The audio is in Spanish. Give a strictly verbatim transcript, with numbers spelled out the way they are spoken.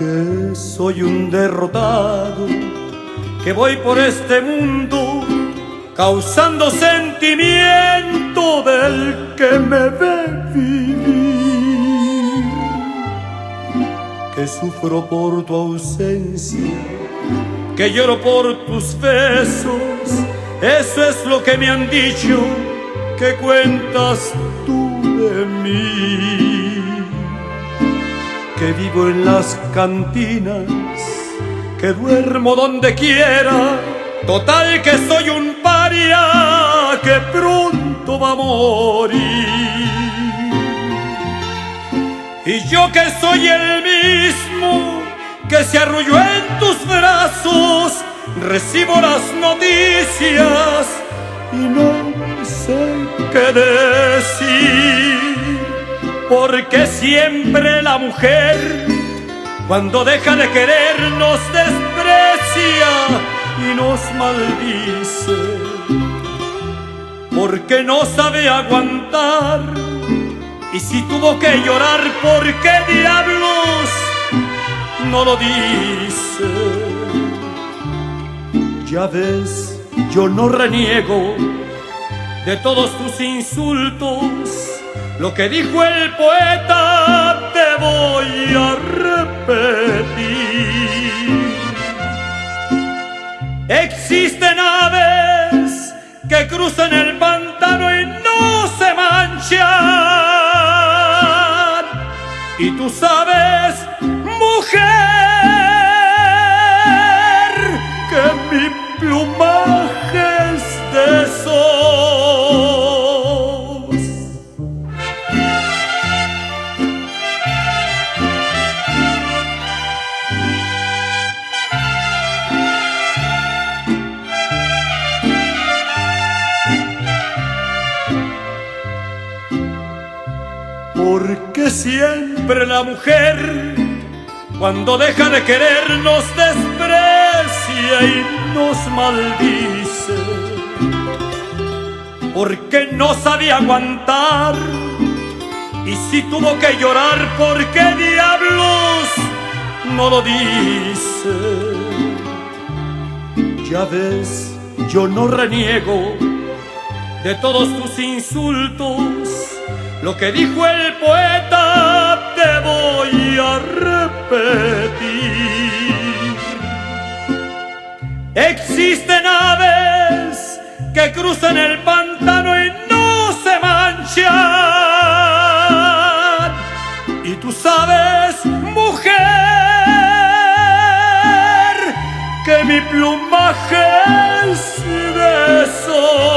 que soy un derrotado, que voy por este mundo causando sentimiento del que me ve vivir, que sufro por tu ausencia, que lloro por tus besos. Eso es lo que me han dicho, que cuentas tú de mí, que vivo en las cantinas, que duermo donde quiera, total que soy un paria que pronto va a morir. Y yo que soy el mismo que se arrulló en tus brazos, recibo las noticias y no sé qué decir, porque siempre la mujer cuando deja de querer nos desprecia y nos maldice, porque no sabe aguantar. Y si tuvo que llorar, ¿por qué diablos no lo dice? Ya ves, yo no reniego de todos tus insultos. Lo que dijo el poeta te voy a repetir. Existen aves que cruzan el pantano y no se manchan. Y tú sabes, mujer, que mi plumaje es de esos. Porque siempre la mujer cuando deja de querer nos desprecia y nos maldice, porque no sabía aguantar. Y si tuvo que llorar, ¿por qué diablos no lo dice? Ya ves, yo no reniego de todos tus insultos. Lo que dijo el poeta te voy a repetir. Existen aves que cruzan el pantano y no se manchan. Y tú sabes, mujer, que mi plumaje es de esos.